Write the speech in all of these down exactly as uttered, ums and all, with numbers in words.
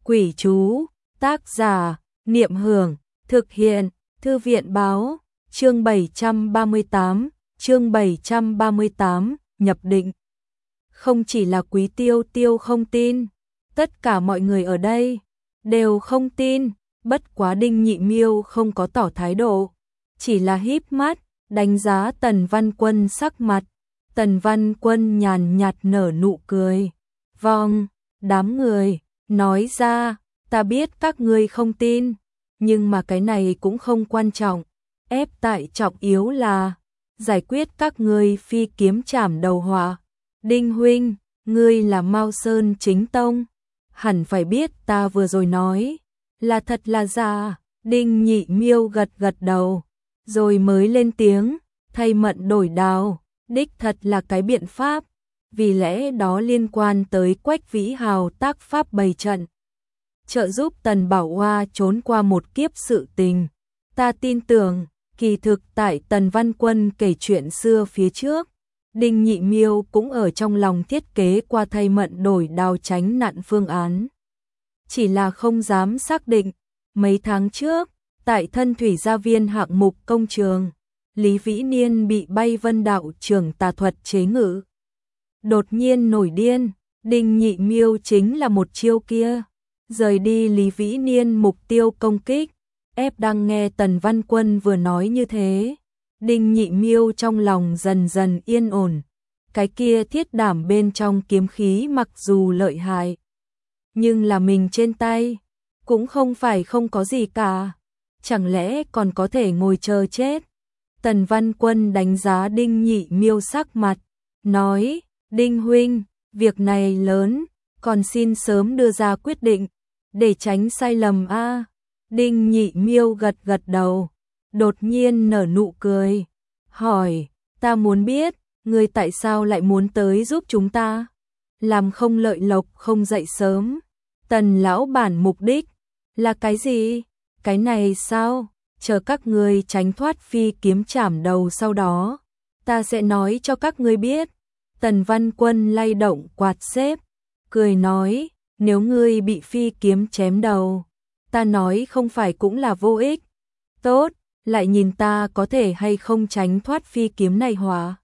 Quỷ chú, tác giả, Niệm Hưởng, thực hiện, Thư viện báo, chương bảy trăm ba mươi tám, chương bảy trăm ba mươi tám, nhập định. Không chỉ là Quý Tiêu Tiêu không tin, tất cả mọi người ở đây đều không tin, bất quá Đinh Nhị Miêu không có tỏ thái độ, chỉ là híp mắt, đánh giá Tần Văn Quân sắc mặt. Tần Văn Quân nhàn nhạt nở nụ cười. Vâng, đám người, nói ra, ta biết các ngươi không tin, nhưng mà cái này cũng không quan trọng. Ép tại trọng yếu là giải quyết các ngươi phi kiếm chảm đầu họa. Đinh huynh, ngươi là Mao Sơn chính tông, hẳn phải biết ta vừa rồi nói là thật là giả. Đinh Nhị Miêu gật gật đầu, rồi mới lên tiếng, thay mận đổi đào, đích thật là cái biện pháp, vì lẽ đó liên quan tới Quách Vĩ Hào tác pháp bày trận, trợ giúp Tần Bảo Hoa trốn qua một kiếp sự tình. Ta tin tưởng, kỳ thực tại Tần Văn Quân kể chuyện xưa phía trước, Đinh Nhị Miêu cũng ở trong lòng thiết kế qua thay mận đổi đao tránh nạn phương án. Chỉ là không dám xác định. Mấy tháng trước, tại Thân Thủy Gia Viên hạng mục công trường, Lý Vĩ Niên bị Bay Vân đạo trưởng tà thuật chế ngự. Đột nhiên nổi điên, Đinh Nhị Miêu chính là một chiêu kia, rời đi Lý Vĩ Niên mục tiêu công kích. Ép đang nghe Tần Văn Quân vừa nói như thế, Đinh Nhị Miêu trong lòng dần dần yên ổn. Cái kia thiết đảm bên trong kiếm khí mặc dù lợi hại, nhưng là mình trên tay cũng không phải không có gì cả, chẳng lẽ còn có thể ngồi chờ chết. Tần Văn Quân đánh giá Đinh Nhị Miêu sắc mặt, nói, Đinh huynh, việc này lớn, còn xin sớm đưa ra quyết định, để tránh sai lầm a. À. Đinh Nhị Miêu gật gật đầu, đột nhiên nở nụ cười, hỏi, ta muốn biết, ngươi tại sao lại muốn tới giúp chúng ta? Làm không lợi lộc không dậy sớm. Tần lão bản mục đích là cái gì? Cái này sao? Chờ các ngươi tránh thoát phi kiếm chảm đầu sau đó, ta sẽ nói cho các ngươi biết. Tần Văn Quân lay động quạt xếp, cười nói, nếu ngươi bị phi kiếm chém đầu, ta nói không phải cũng là vô ích. Tốt, lại nhìn ta có thể hay không tránh thoát phi kiếm này hỏa.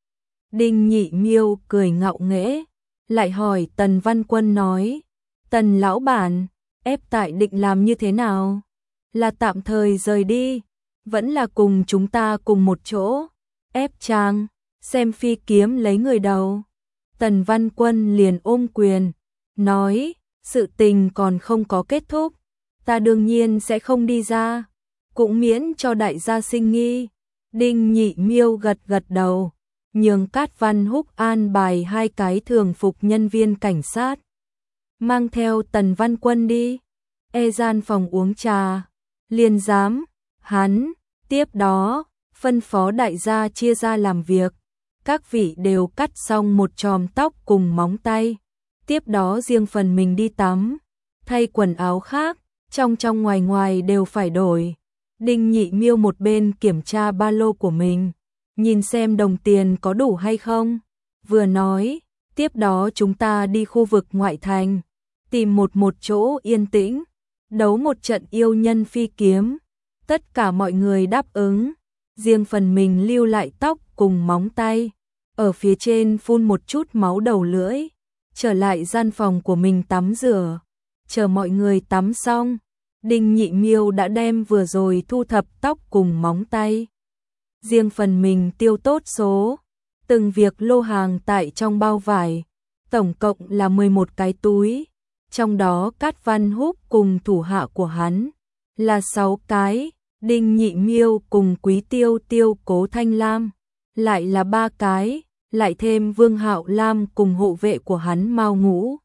Đinh Nhị Miêu cười ngạo nghễ, lại hỏi Tần Văn Quân nói, Tần lão bản, ép tại định làm như thế nào? Là tạm thời rời đi, vẫn là cùng chúng ta cùng một chỗ? Ép trang, xem phi kiếm lấy người đầu. Tần Văn Quân liền ôm quyền, nói, sự tình còn không có kết thúc, ta đương nhiên sẽ không đi ra, cũng miễn cho đại gia sinh nghi. Đinh Nhị Miêu gật gật đầu, nhường Cát Văn Húc an bài hai cái thường phục nhân viên cảnh sát, mang theo Tần Văn Quân đi. E gian phòng uống trà, liền dám, hắn, tiếp đó, phân phó đại gia chia ra làm việc, các vị đều cắt xong một chòm tóc cùng móng tay, tiếp đó riêng phần mình đi tắm, thay quần áo khác, trong trong ngoài ngoài đều phải đổi. Đinh Nhị Miêu một bên kiểm tra ba lô của mình, nhìn xem đồng tiền có đủ hay không, vừa nói, tiếp đó chúng ta đi khu vực ngoại thành, tìm một một chỗ yên tĩnh, đấu một trận yêu nhân phi kiếm. Tất cả mọi người đáp ứng, riêng phần mình lưu lại tóc cùng móng tay, ở phía trên phun một chút máu đầu lưỡi, trở lại gian phòng của mình tắm rửa. Chờ mọi người tắm xong, Đinh Nhị Miêu đã đem vừa rồi thu thập tóc cùng móng tay, riêng phần mình tiêu tốt số, từng việc lô hàng tại trong bao vải, tổng cộng là mười một cái túi, trong đó Cát Văn Húc cùng thủ hạ của hắn là sáu cái, Đinh Nhị Miêu cùng Quý Tiêu Tiêu Cố Thanh Lam lại là ba cái, lại thêm Vương Hạo Lam cùng hộ vệ của hắn Mao Ngũ.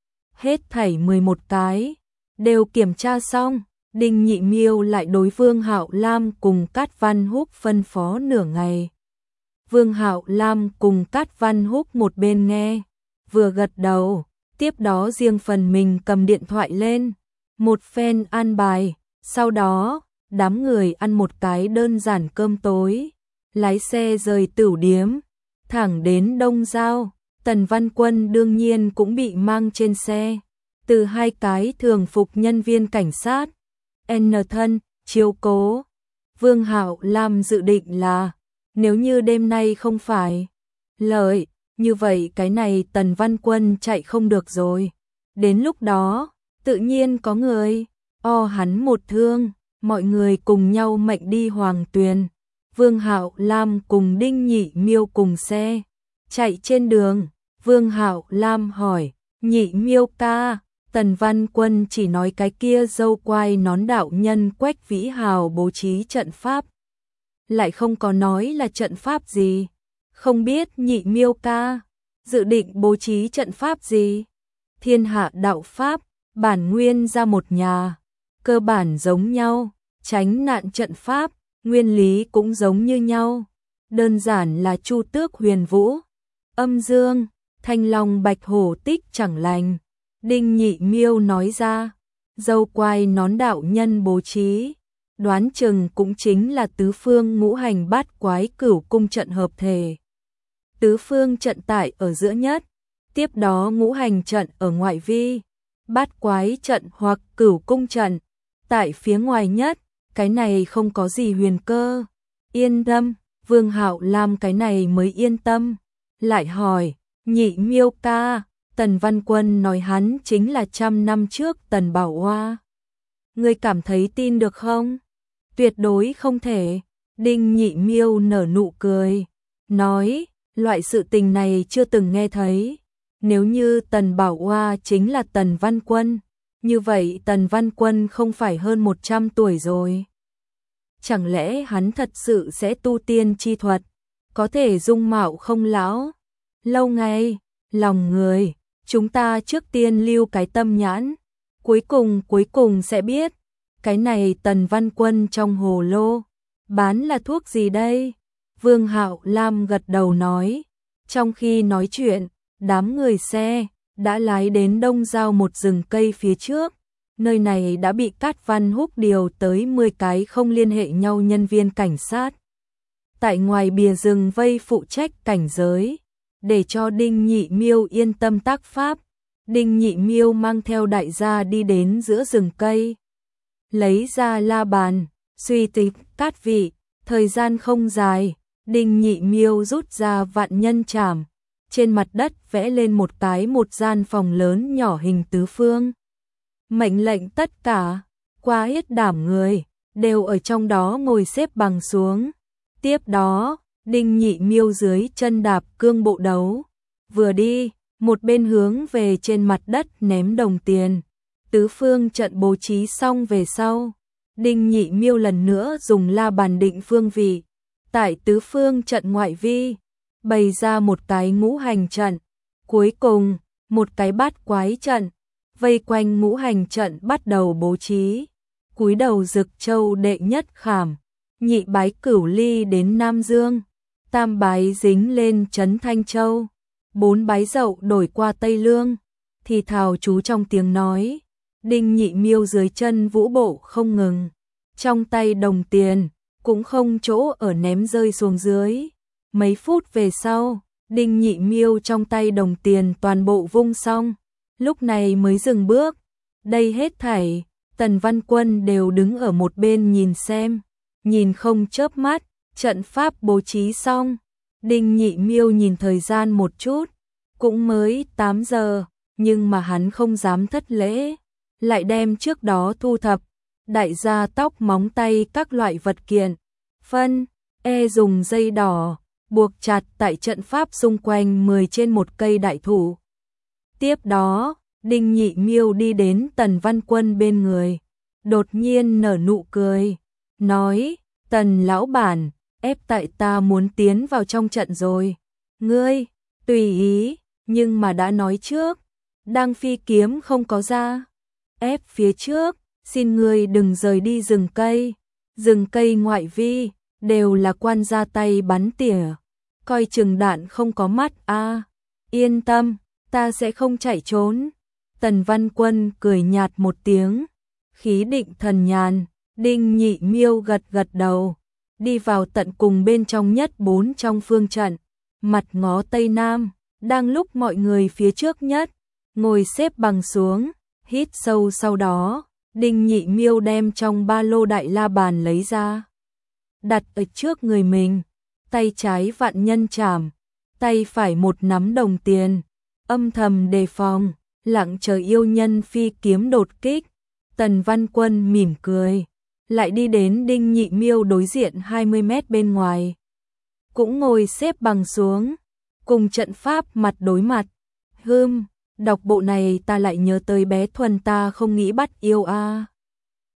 Hết thảy mười một cái, đều kiểm tra xong, Đinh Nhị Miêu lại đối Vương Hạo Lam cùng Cát Văn Húc phân phó nửa ngày. Vương Hạo Lam cùng Cát Văn Húc một bên nghe, vừa gật đầu, tiếp đó riêng phần mình cầm điện thoại lên, một phen an bài, sau đó, đám người ăn một cái đơn giản cơm tối, lái xe rời tửu điếm, thẳng đến Đông Giao. Tần Văn Quân đương nhiên cũng bị mang trên xe. từ hai cái thường phục nhân viên cảnh sát, N thân, chiếu cố. Vương Hạo Lam dự định là, nếu như đêm nay không phải lợi, như vậy cái này Tần Văn Quân chạy không được rồi. Đến lúc đó, tự nhiên có người o hắn một thương, mọi người cùng nhau mệnh đi Hoàng Tuyền. Vương Hạo Lam cùng Đinh Nhị Miêu cùng xe chạy trên đường. Vương Hạo Lam hỏi, Nhị Miêu ca, Tần Văn Quân chỉ nói cái kia dâu quai nón đạo nhân Quách Vĩ Hào bố trí trận pháp, lại không có nói là trận pháp gì. Không biết Nhị Miêu ca dự định bố trí trận pháp gì? Thiên hạ đạo pháp, bản nguyên ra một nhà, cơ bản giống nhau, tránh nạn trận pháp, nguyên lý cũng giống như nhau, đơn giản là Chu Tước Huyền Vũ, Âm Dương, Thanh Long Bạch Hổ Tích chẳng lành. Đinh Nhị Miêu nói ra, dâu quai nón đạo nhân bố trí, đoán chừng cũng chính là tứ phương ngũ hành bát quái cửu cung trận hợp thể. Tứ phương trận tại ở giữa nhất, tiếp đó ngũ hành trận ở ngoại vi, bát quái trận hoặc cửu cung trận tại phía ngoài nhất, cái này không có gì huyền cơ. Yên tâm, Vương Hạo Lam cái này mới yên tâm, lại hỏi, Nhị Miêu ca, Tần Văn Quân nói hắn chính là trăm năm trước Tần Bảo Hoa. Ngươi cảm thấy tin được không? Tuyệt đối không thể. Đinh Nhị Miêu nở nụ cười, nói, loại sự tình này chưa từng nghe thấy. Nếu như Tần Bảo Hoa chính là Tần Văn Quân, như vậy Tần Văn Quân không phải hơn một trăm tuổi rồi. Chẳng lẽ hắn thật sự sẽ tu tiên chi thuật, có thể dung mạo không lão? Lâu ngày, lòng người, chúng ta trước tiên lưu cái tâm nhãn, cuối cùng cuối cùng sẽ biết, cái này Tần Văn Quân trong hồ lô, bán là thuốc gì đây? Vương Hạo Lam gật đầu nói, trong khi nói chuyện, đám người xe đã lái đến đông giao một rừng cây phía trước, nơi này đã bị Cát Văn Húc điều tới mười cái không liên hệ nhau nhân viên cảnh sát. Tại ngoài bìa rừng vây phụ trách cảnh giới, để cho Đinh Nhị Miêu yên tâm tác pháp. Đinh Nhị Miêu mang theo đại gia đi đến giữa rừng cây, lấy ra la bàn, suy tịch cát vị, thời gian không dài, Đinh Nhị Miêu rút ra vạn nhân trảm, trên mặt đất vẽ lên một cái một gian phòng lớn nhỏ hình tứ phương. Mệnh lệnh tất cả, qua hết đảm người, đều ở trong đó ngồi xếp bằng xuống. Tiếp đó, Đinh Nhị Miêu dưới chân đạp cương bộ đấu, vừa đi, một bên hướng về trên mặt đất ném đồng tiền. Tứ phương trận bố trí xong về sau, Đinh Nhị Miêu lần nữa dùng la bàn định phương vị, tại tứ phương trận ngoại vi, bày ra một cái ngũ hành trận, cuối cùng, một cái bát quái trận, vây quanh ngũ hành trận bắt đầu bố trí. Cúi đầu Dực Châu đệ nhất khảm, nhị bái Cửu Ly đến Nam Dương, tam bái dính lên Trấn Thanh Châu, bốn bái Dậu đổi qua Tây Lương, thì thào chú trong tiếng nói. Đinh Nhị Miêu dưới chân vũ bộ không ngừng, trong tay đồng tiền cũng không chỗ ở ném rơi xuống dưới. Mấy phút về sau, Đinh Nhị Miêu trong tay đồng tiền toàn bộ vung xong, lúc này mới dừng bước. Đây hết thảy, Tần Văn Quân đều đứng ở một bên nhìn xem, nhìn không chớp mắt. Trận pháp bố trí xong, Đinh Nhị Miêu nhìn thời gian một chút, cũng mới tám giờ, nhưng mà hắn không dám thất lễ, lại đem trước đó thu thập, đại gia tóc móng tay các loại vật kiện, phân, e dùng dây đỏ, buộc chặt tại trận pháp xung quanh mười trên một cây đại thụ. Tiếp đó, Đinh Nhị Miêu đi đến Tần Văn Quân bên người, đột nhiên nở nụ cười, nói, Tần lão bản, ép tại ta muốn tiến vào trong trận rồi. Ngươi, tùy ý, nhưng mà đã nói trước, đang phi kiếm không có ra. Ép phía trước, xin ngươi đừng rời đi rừng cây. Rừng cây ngoại vi, đều là quan ra tay bắn tỉa. Coi chừng đạn không có mắt a. À, yên tâm, ta sẽ không chạy trốn. Tần Văn Quân cười nhạt một tiếng, khí định thần nhàn. Đinh Nhị Miêu gật gật đầu, đi vào tận cùng bên trong nhất bốn trong phương trận, mặt ngó Tây Nam, đang lúc mọi người phía trước nhất, ngồi xếp bằng xuống, Hít sâu sau đó, Đinh Nhị Miêu đem trong ba lô đại la bàn lấy ra, đặt ở trước người mình, tay trái vạn nhân chảm, tay phải một nắm đồng tiền, âm thầm đề phòng, lặng chờ yêu nhân phi kiếm đột kích. Tần Văn Quân mỉm cười, lại đi đến Đinh Nhị Miêu đối diện hai mươi mét bên ngoài, cũng ngồi xếp bằng xuống, cùng trận pháp mặt đối mặt. Hừm, đọc bộ này ta lại nhớ tới bé Thuần ta không nghĩ bắt yêu a. À.